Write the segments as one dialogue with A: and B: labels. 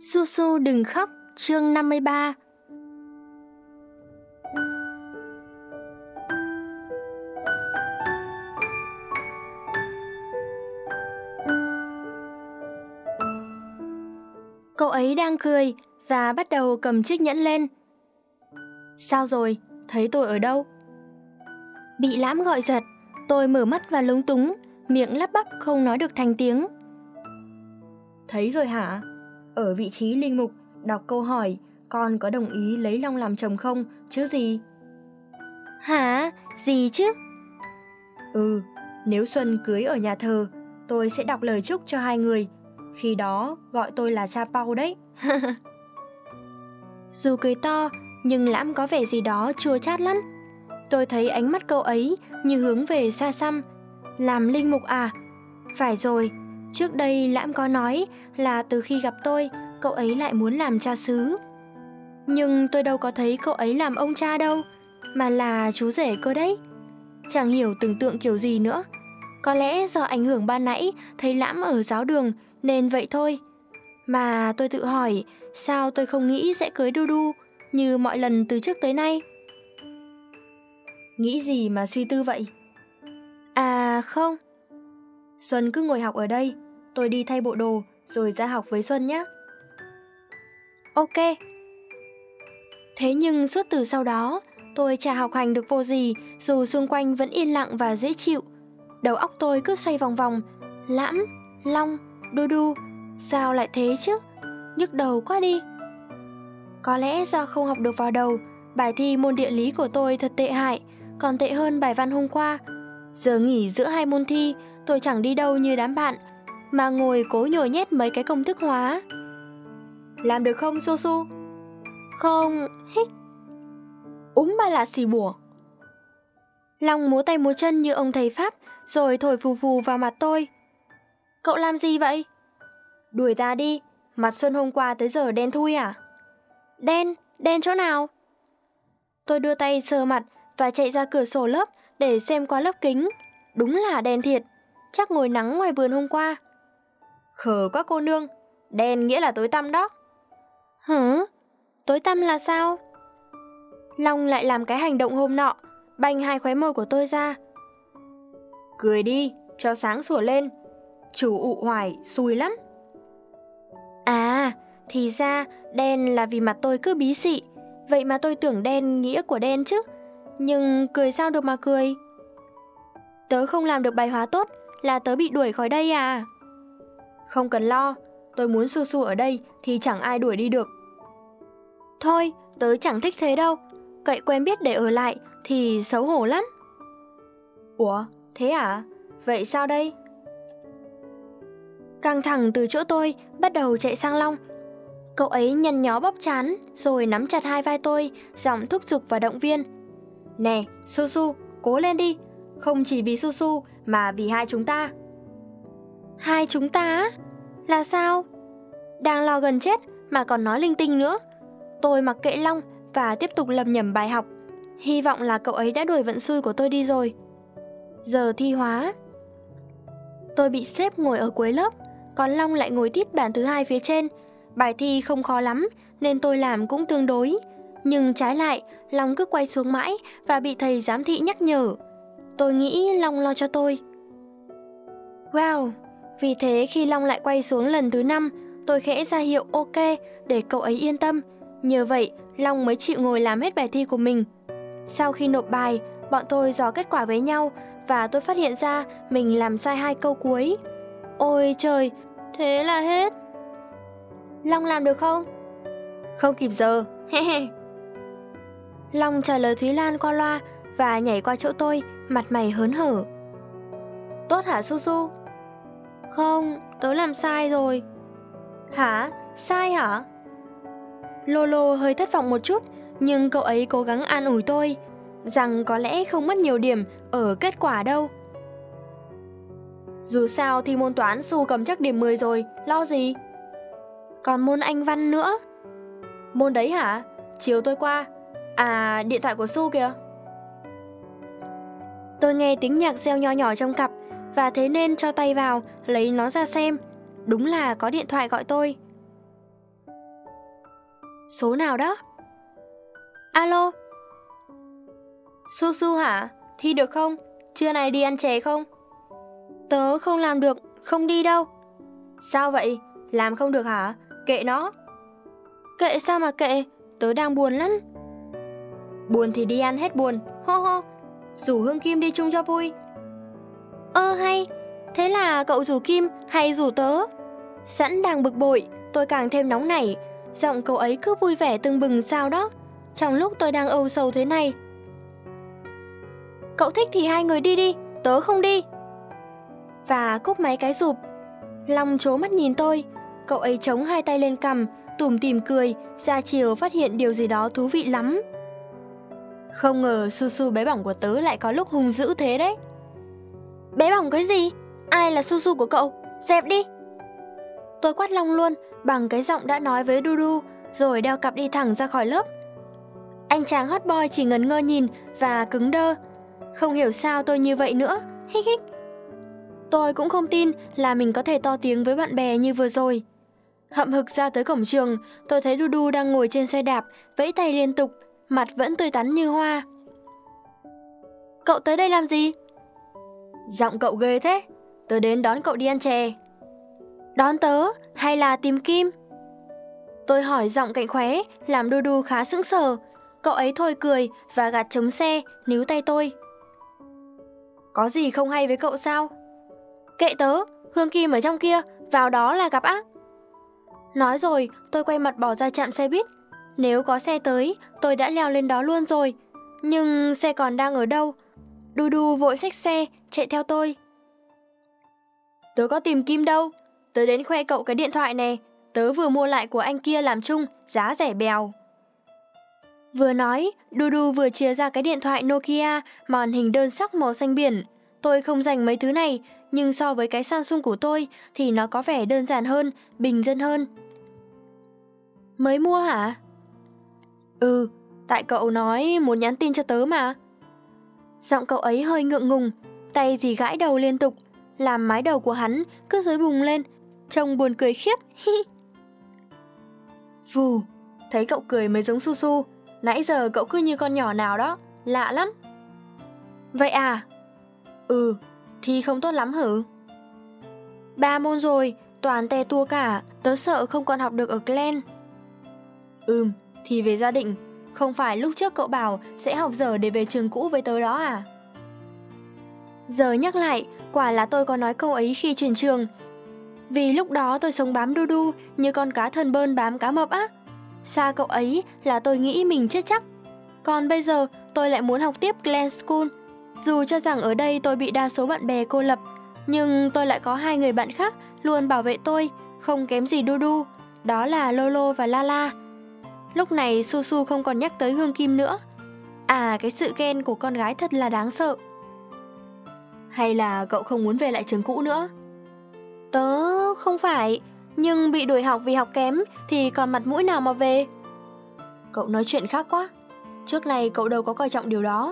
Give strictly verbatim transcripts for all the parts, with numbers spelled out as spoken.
A: Su Su đừng khóc, chương năm mươi ba. Cậu ấy đang cười và bắt đầu cầm chiếc nhẫn lên. Sao rồi? Thấy tôi ở đâu? Bị Lãm gọi giật, tôi mở mắt và lúng túng, miệng lắp bắp không nói được thành tiếng. Thấy rồi hả? Ở vị trí linh mục, đọc câu hỏi con có đồng ý lấy Long làm chồng không, chứ gì? Hả? Gì chứ? Ừ, nếu Xuân cưới ở nhà thờ, tôi sẽ đọc lời chúc cho hai người. Khi đó gọi tôi là cha Pau đấy. Dù cười to, nhưng Lãm có vẻ gì đó chua chát lắm. Tôi thấy ánh mắt cậu ấy như hướng về xa xăm. Làm linh mục à? Phải rồi, trước đây Lãm có nói là từ khi gặp tôi, cậu ấy lại muốn làm cha xứ. Nhưng tôi đâu có thấy cậu ấy làm ông cha đâu, mà là chú rể cơ đấy. Chẳng hiểu tưởng tượng kiểu gì nữa. Có lẽ do ảnh hưởng ban nãy thấy Lãm ở giáo đường nên vậy thôi. Mà tôi tự hỏi, sao tôi không nghĩ sẽ cưới Du Du như mọi lần từ trước tới nay? Nghĩ gì mà suy tư vậy? À không. Xuân cứ ngồi học ở đây, tôi đi thay bộ đồ rồi ra học với Xuân nhé. Ok. Thế nhưng suốt từ sau đó, tôi chả học hành được vô gì, dù xung quanh vẫn yên lặng và dễ chịu. Đầu óc tôi cứ xoay vòng vòng. Lãm, Long, Du Du, sao lại thế chứ? Nhức đầu quá đi. Có lẽ do không học được vào đầu, bài thi môn địa lý của tôi thật tệ hại, còn tệ hơn bài văn hôm qua. Giờ nghỉ giữa hai môn thi, tôi chẳng đi đâu như đám bạn, mà ngồi cố nhồi nhét mấy cái công thức hóa. Làm được không Su Su? Không, hích. Úm ba là xì bùa. Long múa tay múa chân như ông thầy Pháp, rồi thổi phù phù vào mặt tôi. Cậu làm gì vậy? Đuổi ta đi, mặt Xuân hôm qua tới giờ đen thui à? Đen? Đen chỗ nào? Tôi đưa tay sờ mặt và chạy ra cửa sổ lớp để xem qua lớp kính. Đúng là đen thiệt, chắc ngồi nắng ngoài vườn hôm qua. Khờ quá cô nương, đen nghĩa là tối tăm đó. Hả? Tối tăm là sao? Long lại làm cái hành động hôm nọ, banh hai khóe môi của tôi ra. Cười đi, cho sáng sủa lên. Chủ ụ hoài, xui lắm. À, thì ra đen là vì mặt tôi cứ bí xị. Vậy mà tôi tưởng đen nghĩa của đen chứ. Nhưng cười sao được mà cười. Tớ không làm được bài hóa tốt là tớ bị đuổi khỏi đây à? Không cần lo, tôi muốn Su Su ở đây thì chẳng ai đuổi đi được. Thôi, tớ chẳng thích thế đâu. Cậy quen biết để ở lại thì xấu hổ lắm. Ủa, thế à? Vậy sao đây? Căng thẳng từ chỗ tôi bắt đầu chạy sang Long. Cậu ấy nhăn nhó bóp trán rồi nắm chặt hai vai tôi, giọng thúc giục và động viên. Nè, Su Su, cố lên đi. Không chỉ vì Su Su mà vì hai chúng ta. Hai chúng ta á? Là sao? Đang lo gần chết mà còn nói linh tinh nữa. Tôi mặc kệ Long và tiếp tục lầm nhầm bài học. Hy vọng là cậu ấy đã đuổi vận xui của tôi đi rồi. Giờ thi hóa. Tôi bị xếp ngồi ở cuối lớp, còn Long lại ngồi tít bàn thứ hai phía trên. Bài thi không khó lắm nên tôi làm cũng tương đối. Nhưng trái lại, Long cứ quay xuống mãi và bị thầy giám thị nhắc nhở. Tôi nghĩ Long lo cho tôi. Wow, vì thế khi Long lại quay xuống lần thứ năm, tôi khẽ ra hiệu ok để cậu ấy yên tâm. Nhờ vậy, Long mới chịu ngồi làm hết bài thi của mình. Sau khi nộp bài, bọn tôi dò kết quả với nhau và tôi phát hiện ra mình làm sai hai câu cuối. Ôi trời, thế là hết. Long làm được không? Không kịp giờ, hehe. Long trả lời Thúy Lan qua loa và nhảy qua chỗ tôi, mặt mày hớn hở. Tốt hả Su Su? Không, tớ làm sai rồi. Hả? Sai hả? Lolo hơi thất vọng một chút, nhưng cậu ấy cố gắng an ủi tôi rằng có lẽ không mất nhiều điểm ở kết quả đâu. Dù sao thì môn toán Su cầm chắc điểm mười rồi, lo gì? Còn môn Anh văn nữa. Môn đấy hả? Chiều tôi qua. À, điện thoại của Su kìa. Tôi nghe tiếng nhạc reo nho nhỏ trong cặp và thế nên cho tay vào lấy nó ra xem. Đúng là có điện thoại gọi tôi. Số nào đó? Alo? Su Su hả? Thi được không? Trưa này đi ăn chè không? Tớ không làm được, không đi đâu. Sao vậy? Làm không được hả? Kệ nó. Kệ sao mà kệ? Tớ đang buồn lắm. Buồn thì đi ăn hết buồn. Hô hô. Rủ Hương Kim đi chung cho vui. Ơ hay. Thế là cậu rủ Kim hay rủ tớ? Sẵn đang bực bội, tôi càng thêm nóng nảy. Giọng cậu ấy cứ vui vẻ tưng bừng sao đó, trong lúc tôi đang âu sầu thế này. Cậu thích thì hai người đi đi, tớ không đi. Và cúp máy cái rụp. Long trố mắt nhìn tôi. Cậu ấy chống hai tay lên cằm, tủm tỉm cười, ra chiều phát hiện điều gì đó thú vị lắm. Không ngờ Su Su bé bỏng của tớ lại có lúc hung dữ thế đấy. Bé bỏng cái gì? Ai là Su Su của cậu? Dẹp đi. Tôi quát Long luôn bằng cái giọng đã nói với Dudu, rồi đeo cặp đi thẳng ra khỏi lớp. Anh chàng hot boy chỉ ngẩn ngơ nhìn và cứng đơ. Không hiểu sao tôi như vậy nữa. Hích hích. Tôi cũng không tin là mình có thể to tiếng với bạn bè như vừa rồi. Hậm hực ra tới cổng trường, tôi thấy Dudu đang ngồi trên xe đạp, vẫy tay liên tục, mặt vẫn tươi tắn như hoa. Cậu tới đây làm gì? Giọng cậu ghê thế. Tớ đến đón cậu đi ăn chè. Đón tớ hay là tìm Kim? Tôi hỏi giọng cạnh khóe, làm Dudu khá sững sờ. Cậu ấy thôi cười và gạt chống xe, níu tay tôi. Có gì không hay với cậu sao? Kệ tớ, Hương Kim ở trong kia, vào đó là gặp á. Nói rồi, tôi quay mặt bỏ ra trạm xe buýt. Nếu có xe tới, tôi đã leo lên đó luôn rồi. Nhưng xe còn đang ở đâu? Dudu vội xách xe, chạy theo tôi. Tớ có tìm Kim đâu. Tớ đến khoe cậu cái điện thoại này. Tớ vừa mua lại của anh kia làm chung, giá rẻ bèo. Vừa nói, Dudu vừa chia ra cái điện thoại Nokia màn hình đơn sắc màu xanh biển. Tôi không dành mấy thứ này, nhưng so với cái Samsung của tôi thì nó có vẻ đơn giản hơn, bình dân hơn. Mới mua hả? Ừ, tại cậu nói muốn nhắn tin cho tớ mà. Giọng cậu ấy hơi ngượng ngùng, tay thì gãi đầu liên tục, làm mái đầu của hắn cứ rối bùng lên, trông buồn cười khiếp. Vù, thấy cậu cười mới giống Su Su. Nãy giờ cậu cứ như con nhỏ nào đó, lạ lắm. Vậy à? Ừ, thi không tốt lắm hử? Ba môn rồi, toàn te tua cả, tớ sợ không còn học được ở Glen. Ừm, thì về gia đình. Không phải lúc trước cậu bảo sẽ học dở để về trường cũ với tớ đó à? Giờ nhắc lại, quả là tôi có nói câu ấy khi chuyển trường. Vì lúc đó tôi sống bám Dudu như con cá thân bơn bám cá mập á. Xa cậu ấy là tôi nghĩ mình chết chắc. Còn bây giờ tôi lại muốn học tiếp Glen School. Dù cho rằng ở đây tôi bị đa số bạn bè cô lập, nhưng tôi lại có hai người bạn khác luôn bảo vệ tôi, không kém gì Dudu. Đó là Lolo và Lala. Lúc này Su Su không còn nhắc tới Hương Kim nữa. À, cái sự ghen của con gái thật là đáng sợ. Hay là cậu không muốn về lại trường cũ nữa? Tớ không phải, nhưng bị đuổi học vì học kém thì còn mặt mũi nào mà về. Cậu nói chuyện khác quá. Trước này cậu đâu có coi trọng điều đó.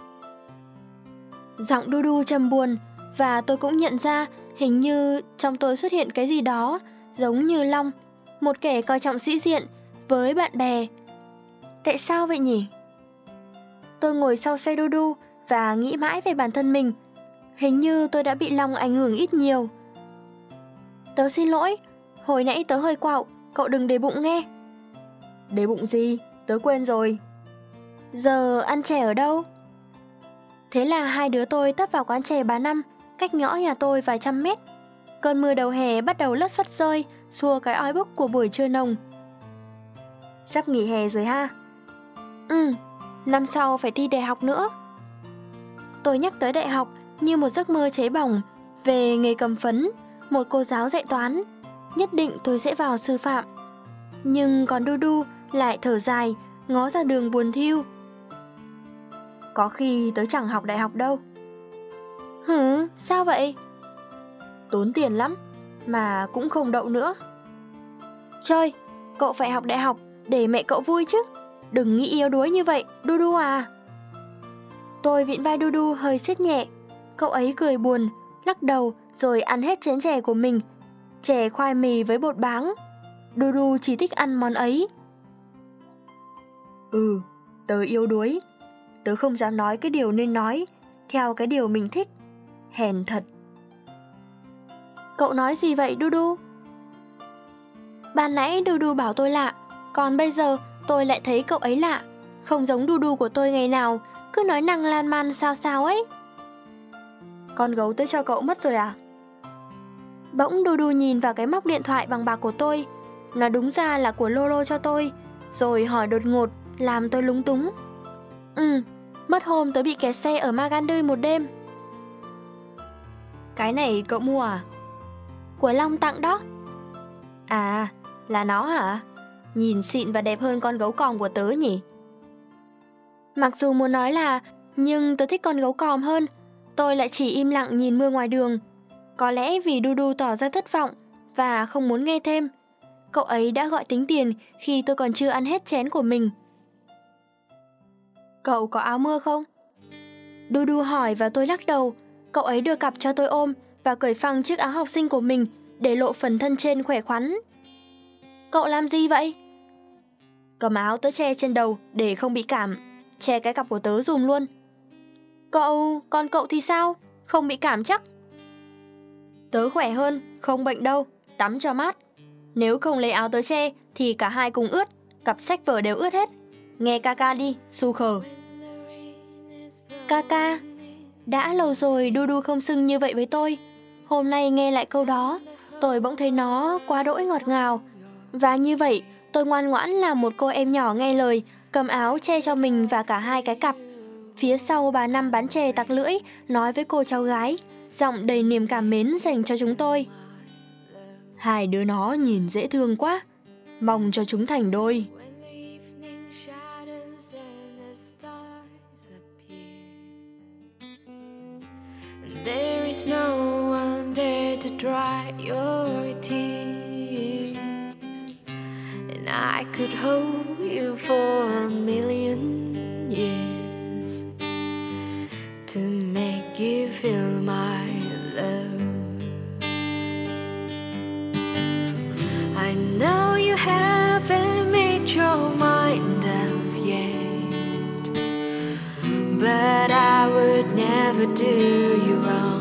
A: Giọng Dudu trầm buồn, và tôi cũng nhận ra hình như trong tôi xuất hiện cái gì đó giống như Long, một kẻ coi trọng sĩ diện với bạn bè. Tại sao vậy nhỉ? Tôi ngồi sau xe Dudu và nghĩ mãi về bản thân mình. Hình như tôi đã bị Long ảnh hưởng ít nhiều. Tớ xin lỗi, hồi nãy tớ hơi quạo, cậu đừng để bụng nghe. Để bụng gì? Tớ quên rồi. Giờ ăn chè ở đâu? Thế là hai đứa tôi tấp vào quán chè bà Năm, cách ngõ nhà tôi vài trăm mét. Cơn mưa đầu hè bắt đầu lất phất rơi, xua cái oi bức của buổi trưa nồng. Sắp nghỉ hè rồi ha? Ừ, năm sau phải thi đại học nữa. Tôi nhắc tới đại học như một giấc mơ cháy bỏng về nghề cầm phấn, một cô giáo dạy toán. Nhất định tôi sẽ vào sư phạm. Nhưng còn Dudu lại thở dài, ngó ra đường buồn thiu. Có khi tớ chẳng học đại học đâu. Hử, sao vậy? Tốn tiền lắm, mà cũng không đậu nữa. Trời, cậu phải học đại học để mẹ cậu vui chứ. Đừng nghĩ yếu đuối như vậy, Dudu à. Tôi vịn vai Dudu hơi siết nhẹ. Cậu ấy cười buồn, lắc đầu rồi ăn hết chén chè của mình. Chè khoai mì với bột báng. Dudu chỉ thích ăn món ấy. Ừ, tớ yếu đuối. Tớ không dám nói cái điều nên nói, theo cái điều mình thích. Hèn thật.
B: Cậu nói gì vậy Dudu? Ban nãy Dudu bảo tôi lạ, còn bây giờ tôi lại thấy cậu ấy lạ. Không giống Dudu của tôi ngày nào, cứ nói năng lan man sao sao ấy.
A: Con gấu tớ cho cậu mất rồi à?
B: Bỗng Dudu nhìn vào cái móc điện thoại bằng bạc của tôi. Nó đúng ra là của Lolo cho tôi, rồi hỏi đột ngột, làm tôi lúng túng. Ừ, mất hôm tớ bị kẹt xe ở Magandy một đêm.
A: Cái này cậu mua à?
B: Của Long tặng đó.
A: À, là nó hả? Nhìn xịn và đẹp hơn con gấu còm của tớ nhỉ?
B: Mặc dù muốn nói là, nhưng tớ thích con gấu còm hơn. Tôi lại chỉ im lặng nhìn mưa ngoài đường. Có lẽ vì Dudu tỏ ra thất vọng và không muốn nghe thêm. Cậu ấy đã gọi tính tiền khi tôi còn chưa ăn hết chén của mình.
A: Cậu có áo mưa không?
B: Dudu hỏi và tôi lắc đầu. Cậu ấy đưa cặp cho tôi ôm và cởi phăng chiếc áo học sinh của mình để lộ phần thân trên khỏe khoắn. Cậu làm gì vậy?
A: Cầm áo tớ che trên đầu để không bị cảm. Che cái cặp của tớ dùm luôn.
B: Cậu, còn cậu thì sao? Không bị cảm chắc?
A: Tớ khỏe hơn, không bệnh đâu. Tắm cho mát. Nếu không lấy áo tớ che thì cả hai cùng ướt. Cặp sách vở đều ướt hết. Nghe ca ca đi, su khờ.
B: Ca ca. Đã lâu rồi Dudu không xưng như vậy với tôi. Hôm nay nghe lại câu đó, tôi bỗng thấy nó quá đỗi ngọt ngào. Và như vậy, tôi ngoan ngoãn làm một cô em nhỏ nghe lời, cầm áo che cho mình và cả hai cái cặp. Phía sau bà Năm bán chè tặc lưỡi, nói với cô cháu gái, giọng đầy niềm cảm mến dành cho chúng tôi.
A: Hai đứa nó nhìn dễ thương quá. Mong cho chúng thành đôi.
C: There is no one there to dry your tears, and I could hold you for a million years to make you feel my love. I know you haven't made your mind up yet, but I would never do you wrong.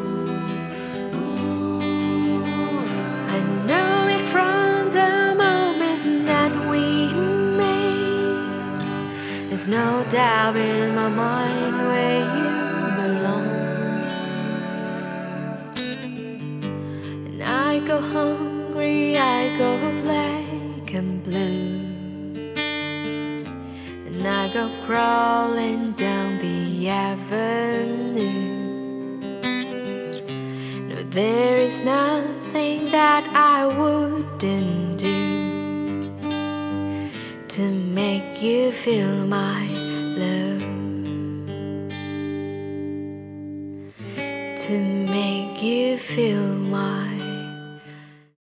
C: I know it from the moment that we made. There's no doubt in my mind where you belong. And I go hungry, I go black and blue, and I go crawling down the avenue. No, there is nothing that I wouldn't do to make you feel my love, to make you feel my